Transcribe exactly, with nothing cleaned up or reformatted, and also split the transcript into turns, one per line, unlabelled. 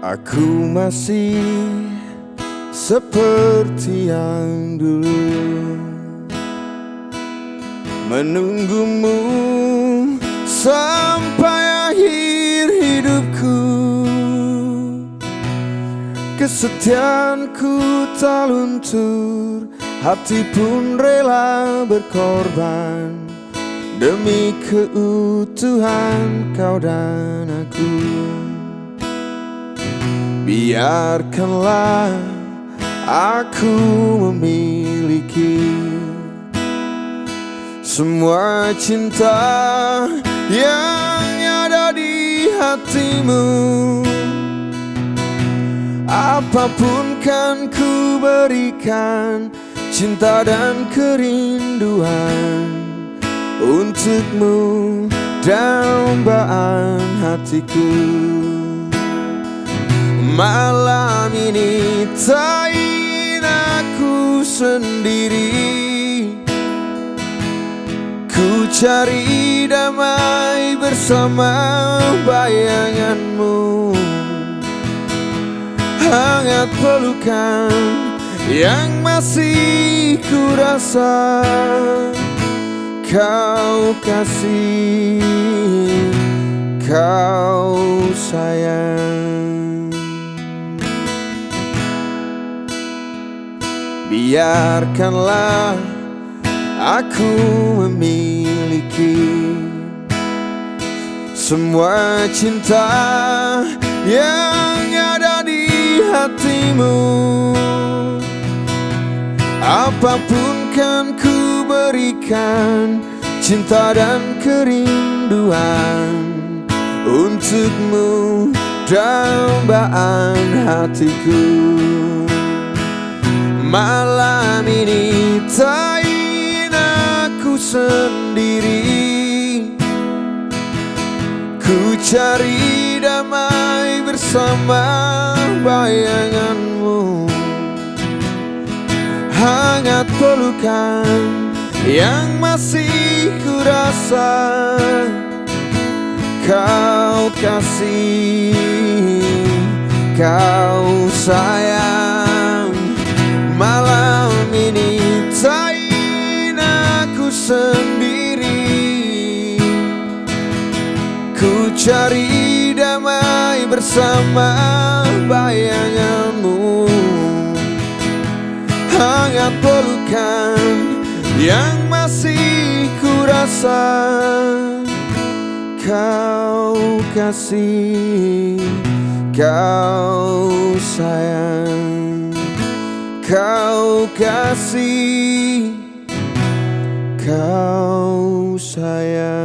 Aku masih seperti yang dulu, menunggumu sampai akhir hidupku. Kesetiaanku tak luntur, hati pun rela berkorban demi keutuhan kau dan aku. Biarkanlah aku memiliki semua cinta yang ada di hatimu. Apapun kan ku berikan, cinta dan kerinduan untukmu, dambaan hatiku. Malam ini tak ingin aku sendiri, ku cari damai bersama bayanganmu. Hangat pelukan yang masih ku rasa, kau kasih, kau sayang. Biarkanlah aku memiliki semua cinta yang ada di hatimu. Apapun kan ku berikan, cinta dan kerinduan untukmu, dambaan hatiku. Malam ini tak ingin aku sendiri, ku cari damai bersama bayanganmu. Hangat pelukan yang masih ku rasa, kau kasih, kau sayang. Malam ini tak ingin aku sendiri, ku cari damai bersama bayanganmu. Hangat pelukan yang masih ku rasa, kau kasih, kau sayang. Kau kasih, kau sayang.